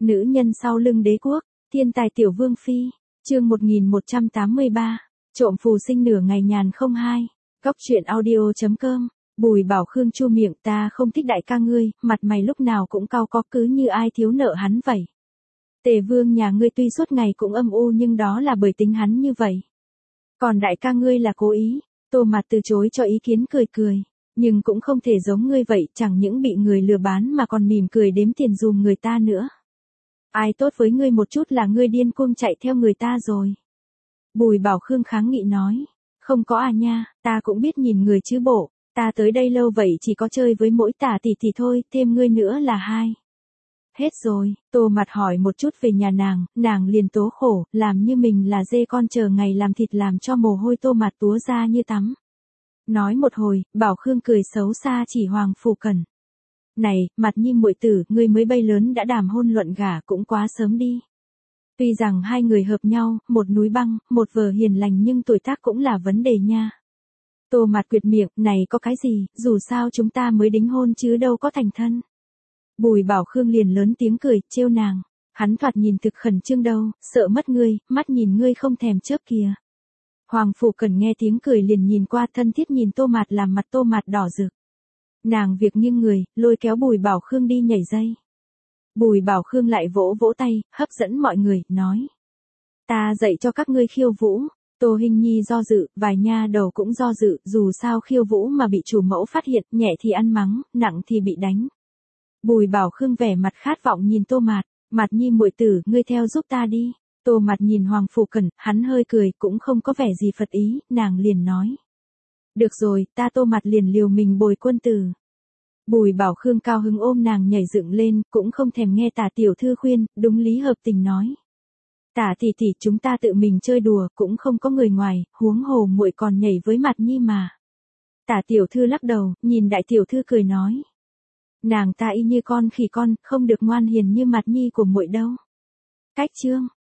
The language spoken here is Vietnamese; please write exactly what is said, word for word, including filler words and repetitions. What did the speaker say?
Nữ nhân sau lưng đế quốc, thiên tài tiểu vương phi, chương một nghìn một trăm tám mươi ba, trộm phù sinh nửa ngày nhàn không hai, góc truyện audio chấm com, Bùi Bảo Khương chu miệng ta không thích đại ca ngươi, mặt mày lúc nào cũng cau có cứ như ai thiếu nợ hắn vậy. Tề vương nhà ngươi tuy suốt ngày cũng âm u nhưng đó là bởi tính hắn như vậy. Còn đại ca ngươi là cố ý, Tô Mạt từ chối cho ý kiến cười cười, nhưng cũng không thể giống ngươi vậy, chẳng những bị người lừa bán mà còn mỉm cười đếm tiền dùm người ta nữa. Ai tốt với ngươi một chút là ngươi điên cuồng chạy theo người ta rồi. Bùi Bảo Khương kháng nghị nói, không có à nha, ta cũng biết nhìn người chứ bộ, ta tới đây lâu vậy chỉ có chơi với mỗi Tả tỷ tỷ thôi, thêm ngươi nữa là hai. Hết rồi, Tô Mạt hỏi một chút về nhà nàng, nàng liền tố khổ, làm như mình là dê con chờ ngày làm thịt làm cho mồ hôi Tô Mạt túa ra như tắm. Nói một hồi, Bảo Khương cười xấu xa chỉ Hoàng Phủ Cẩn. Này, Mặt Nhi muội tử, ngươi mới bay lớn đã đàm hôn luận gả cũng quá sớm đi. Tuy rằng hai người hợp nhau, một núi băng, một vợ hiền lành nhưng tuổi tác cũng là vấn đề nha. Tô Mạt quyệt miệng, này có cái gì, dù sao chúng ta mới đính hôn chứ đâu có thành thân. Bùi Bảo Khương liền lớn tiếng cười, trêu nàng. Hắn thoạt nhìn thực khẩn trương đâu, sợ mất ngươi, mắt nhìn ngươi không thèm chớp kìa. Hoàng Phủ Cẩn nghe tiếng cười liền nhìn qua thân thiết nhìn Tô Mạt làm mặt Tô Mạt đỏ rực. Nàng việc nghiêng người, lôi kéo Bùi Bảo Khương đi nhảy dây. Bùi Bảo Khương lại vỗ vỗ tay, hấp dẫn mọi người, nói. Ta dạy cho các ngươi khiêu vũ. Tô Hinh Nhi do dự, vài nha đầu cũng do dự, dù sao khiêu vũ mà bị chủ mẫu phát hiện, nhẹ thì ăn mắng, nặng thì bị đánh. Bùi Bảo Khương vẻ mặt khát vọng nhìn Tô Mạt, Mặt Nhi muội tử, ngươi theo giúp ta đi. Tô Mạt nhìn Hoàng Phủ Cẩn, hắn hơi cười, cũng không có vẻ gì phật ý, nàng liền nói. Được rồi, ta Tô Mạt liền liều mình bồi quân tử. Bùi Bảo Khương cao hứng ôm nàng nhảy dựng lên, cũng không thèm nghe Tả tiểu thư khuyên, đúng lý hợp tình nói. Tả tỷ tỷ chúng ta tự mình chơi đùa, cũng không có người ngoài, huống hồ muội còn nhảy với Mặt Nhi mà. Tả tiểu thư lắc đầu, nhìn đại tiểu thư cười nói. Nàng ta y như con khỉ con, không được ngoan hiền như Mặt Nhi của muội đâu. Cách chương,